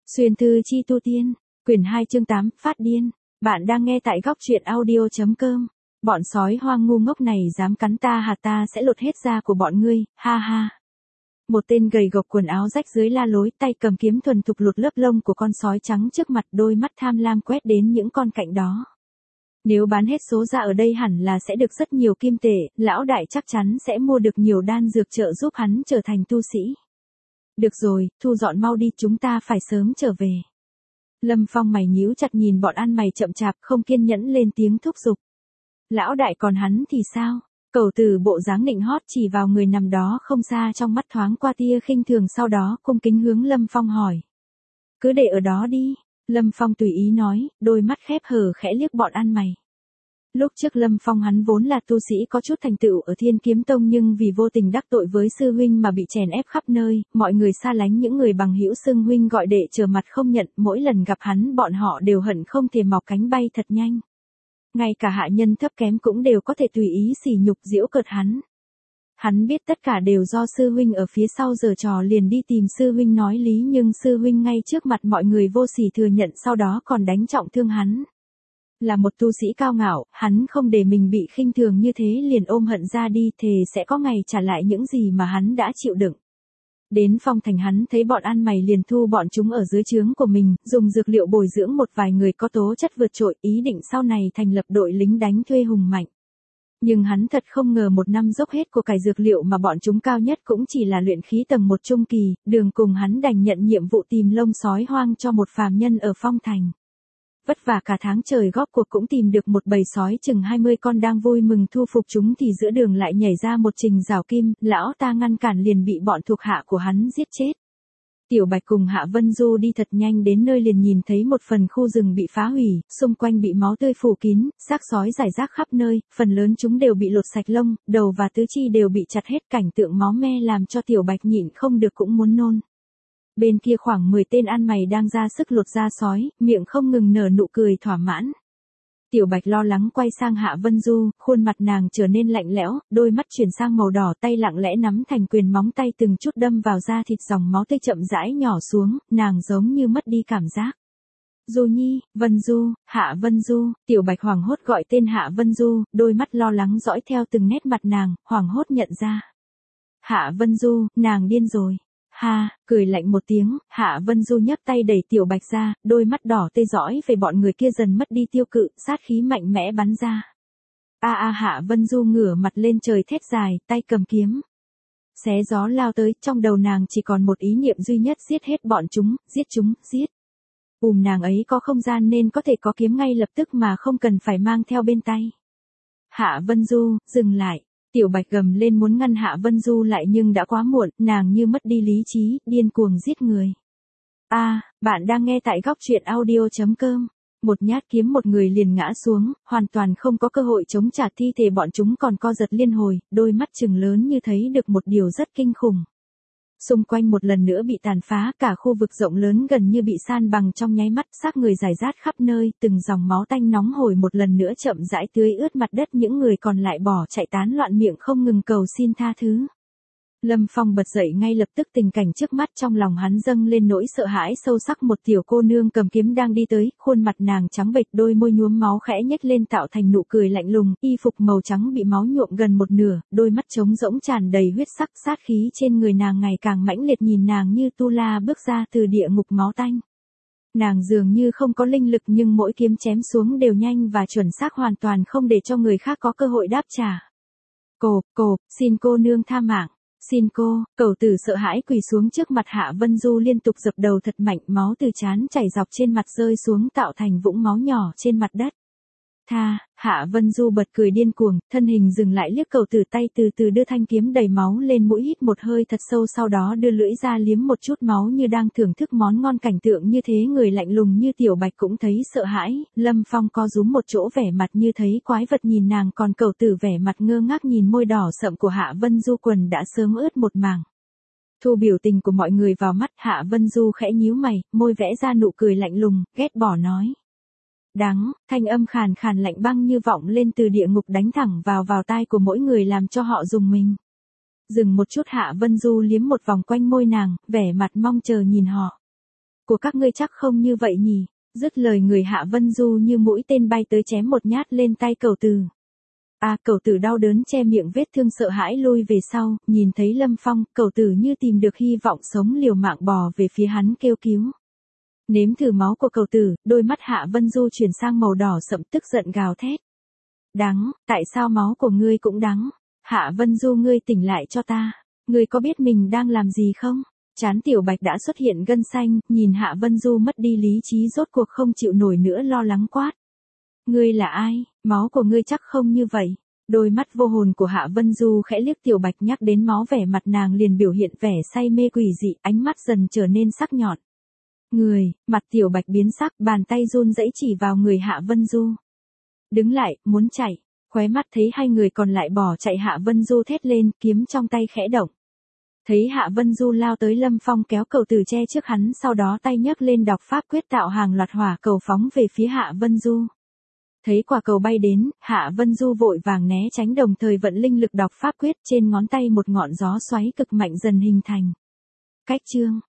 Xuyên thư chi tu tiên, quyển 2 chương 8, phát điên. Bạn đang nghe tại góc truyện audio.com. Bọn sói hoang ngu ngốc này dám cắn ta hả, ta sẽ lột hết da của bọn ngươi, ha ha. Một tên gầy gộc quần áo rách dưới la lối, tay cầm kiếm thuần thục lột lớp lông của con sói trắng trước mặt, đôi mắt tham lam quét đến những con cạnh đó. Nếu bán hết số da ở đây hẳn là sẽ được rất nhiều kim tệ, lão đại chắc chắn sẽ mua được nhiều đan dược trợ giúp hắn trở thành tu sĩ. Được rồi, thu dọn mau đi, chúng ta phải sớm trở về. Lâm Phong mày nhíu chặt nhìn bọn ăn mày chậm chạp, không kiên nhẫn lên tiếng thúc giục. Lão đại còn hắn thì sao? Cẩu Tử bộ dáng nịnh hót chỉ vào người nằm đó không xa, trong mắt thoáng qua tia khinh thường, sau đó cung kính hướng Lâm Phong hỏi. Cứ để ở đó đi, Lâm Phong tùy ý nói, đôi mắt khép hờ khẽ liếc bọn ăn mày. Lúc trước Lâm Phong hắn vốn là tu sĩ có chút thành tựu ở Thiên Kiếm Tông, nhưng vì vô tình đắc tội với sư huynh mà bị chèn ép khắp nơi, mọi người xa lánh, những người bằng hữu xưng huynh gọi đệ trở mặt không nhận, mỗi lần gặp hắn bọn họ đều hận không thể mọc cánh bay thật nhanh. Ngay cả hạ nhân thấp kém cũng đều có thể tùy ý sỉ nhục giễu cợt hắn. Hắn biết tất cả đều do sư huynh ở phía sau giở trò, liền đi tìm sư huynh nói lý, nhưng sư huynh ngay trước mặt mọi người vô sỉ thừa nhận, sau đó còn đánh trọng thương hắn. Là một tu sĩ cao ngạo, hắn không để mình bị khinh thường như thế, liền ôm hận ra đi, thề sẽ có ngày trả lại những gì mà hắn đã chịu đựng. Đến Phong Thành hắn thấy bọn ăn mày liền thu bọn chúng ở dưới trướng của mình, dùng dược liệu bồi dưỡng một vài người có tố chất vượt trội, ý định sau này thành lập đội lính đánh thuê hùng mạnh. Nhưng hắn thật không ngờ một năm dốc hết của cải dược liệu mà bọn chúng cao nhất cũng chỉ là luyện khí tầng 1 trung kỳ, đường cùng hắn đành nhận nhiệm vụ tìm lông sói hoang cho một phàm nhân ở Phong Thành. Vất vả cả tháng trời góp cuộc cũng tìm được một bầy sói chừng 20 con, đang vui mừng thu phục chúng thì giữa đường lại nhảy ra một Trình Giảo Kim, lão ta ngăn cản liền bị bọn thuộc hạ của hắn giết chết. Tiểu Bạch cùng Hạ Vân Du đi thật nhanh đến nơi liền nhìn thấy một phần khu rừng bị phá hủy, xung quanh bị máu tươi phủ kín, xác sói rải rác khắp nơi, phần lớn chúng đều bị lột sạch lông, đầu và tứ chi đều bị chặt hết, cảnh tượng máu me làm cho Tiểu Bạch nhịn không được cũng muốn nôn. Bên kia khoảng 10 tên ăn mày đang ra sức lột da sói, miệng không ngừng nở nụ cười thỏa mãn. Tiểu Bạch lo lắng quay sang Hạ Vân Du, khuôn mặt nàng trở nên lạnh lẽo, đôi mắt chuyển sang màu đỏ, tay lặng lẽ nắm thành quyền, móng tay từng chút đâm vào da thịt, dòng máu tươi chậm rãi nhỏ xuống, nàng giống như mất đi cảm giác. Du Nhi, Vân Du, Hạ Vân Du, Tiểu Bạch hoảng hốt gọi tên Hạ Vân Du, đôi mắt lo lắng dõi theo từng nét mặt nàng, hoảng hốt nhận ra. Hạ Vân Du, nàng điên rồi. Ha, cười lạnh một tiếng, Hạ Vân Du nhấc tay đẩy Tiểu Bạch ra, đôi mắt đỏ tê dõi về bọn người kia dần mất đi tiêu cự, sát khí mạnh mẽ bắn ra. Hạ Vân Du ngửa mặt lên trời thét dài, tay cầm kiếm. Xé gió lao tới, trong đầu nàng chỉ còn một ý niệm duy nhất, giết hết bọn chúng, giết. Nàng ấy có không gian nên có thể có kiếm ngay lập tức mà không cần phải mang theo bên tay. Hạ Vân Du, dừng lại. Tiểu Bạch gầm lên muốn ngăn Hạ Vân Du lại nhưng đã quá muộn, nàng như mất đi lý trí, điên cuồng giết người. Bạn đang nghe tại góc truyện audio.com. Một nhát kiếm một người liền ngã xuống, hoàn toàn không có cơ hội chống trả, thi thể bọn chúng còn co giật liên hồi, đôi mắt trừng lớn như thấy được một điều rất kinh khủng. Xung quanh một lần nữa bị tàn phá, cả khu vực rộng lớn gần như bị san bằng trong nháy mắt, xác người rải rác khắp nơi, từng dòng máu tanh nóng hổi một lần nữa chậm rãi tưới ướt mặt đất, những người còn lại bỏ chạy tán loạn, miệng không ngừng cầu xin tha thứ. Lâm Phong bật dậy ngay lập tức, tình cảnh trước mắt trong lòng hắn dâng lên nỗi sợ hãi sâu sắc. Một tiểu cô nương cầm kiếm đang đi tới, khuôn mặt nàng trắng bệch, đôi môi nhuốm máu khẽ nhếch lên tạo thành nụ cười lạnh lùng, y phục màu trắng bị máu nhuộm gần một nửa, đôi mắt trống rỗng tràn đầy huyết sắc, sát khí trên người nàng ngày càng mãnh liệt, nhìn nàng như tu la bước ra từ địa ngục máu tanh. Nàng dường như không có linh lực, nhưng mỗi kiếm chém xuống đều nhanh và chuẩn xác, hoàn toàn không để cho người khác có cơ hội đáp trả. Xin cô nương tha mạng. Xin cô, Cẩu Tử sợ hãi quỳ xuống trước mặt Hạ Vân Du, liên tục dập đầu thật mạnh, máu từ trán chảy dọc trên mặt rơi xuống tạo thành vũng máu nhỏ trên mặt đất. Hạ Vân Du bật cười điên cuồng, thân hình dừng lại liếc Cẩu Tử, tay từ từ đưa thanh kiếm đầy máu lên mũi, hít một hơi thật sâu, sau đó đưa lưỡi ra liếm một chút máu như đang thưởng thức món ngon. Cảnh tượng như thế người lạnh lùng như Tiểu Bạch cũng thấy sợ hãi, Lâm Phong co rúm một chỗ, vẻ mặt như thấy quái vật nhìn nàng, còn Cẩu Tử vẻ mặt ngơ ngác nhìn môi đỏ sậm của Hạ Vân Du, quần đã sớm ướt một mảng. Thu biểu tình của mọi người vào mắt, Hạ Vân Du khẽ nhíu mày, môi vẽ ra nụ cười lạnh lùng, ghét bỏ nói. Đắng, thanh âm khàn khàn lạnh băng như vọng lên từ địa ngục, đánh thẳng vào tai của mỗi người làm cho họ rùng mình. Dừng một chút, Hạ Vân Du liếm một vòng quanh môi nàng, vẻ mặt mong chờ nhìn họ. của các ngươi chắc không như vậy nhỉ. Dứt lời người Hạ Vân Du như mũi tên bay tới chém một nhát lên tay Cẩu Tử. Cẩu Tử đau đớn che miệng vết thương sợ hãi lui về sau, nhìn thấy Lâm Phong, Cẩu Tử như tìm được hy vọng sống liều mạng bò về phía hắn kêu cứu. Nếm thử máu của Cẩu Tử, đôi mắt Hạ Vân Du chuyển sang màu đỏ sậm tức giận gào thét. Đắng, tại sao máu của ngươi cũng đắng? Hạ Vân Du ngươi tỉnh lại cho ta. Ngươi có biết mình đang làm gì không? Trán Tiểu Bạch đã xuất hiện gân xanh, nhìn Hạ Vân Du mất đi lý trí rốt cuộc không chịu nổi nữa lo lắng quát. Ngươi là ai? Máu của ngươi chắc không như vậy. Đôi mắt vô hồn của Hạ Vân Du khẽ liếc Tiểu Bạch nhắc đến máu vẻ mặt nàng liền biểu hiện vẻ say mê quỷ dị, ánh mắt dần trở nên sắc nhọn. Mặt Tiểu Bạch biến sắc, bàn tay run rẩy chỉ vào người Hạ Vân Du. Đứng lại, muốn chạy. Khóe mắt thấy hai người còn lại bỏ chạy Hạ Vân Du thét lên, kiếm trong tay khẽ động. Thấy Hạ Vân Du lao tới Lâm Phong kéo Cẩu Tử che trước hắn sau đó tay nhấc lên đọc pháp quyết tạo hàng loạt hỏa cầu phóng về phía Hạ Vân Du. Thấy quả cầu bay đến, Hạ Vân Du vội vàng né tránh đồng thời vận linh lực đọc pháp quyết trên ngón tay một ngọn gió xoáy cực mạnh dần hình thành. Cách chương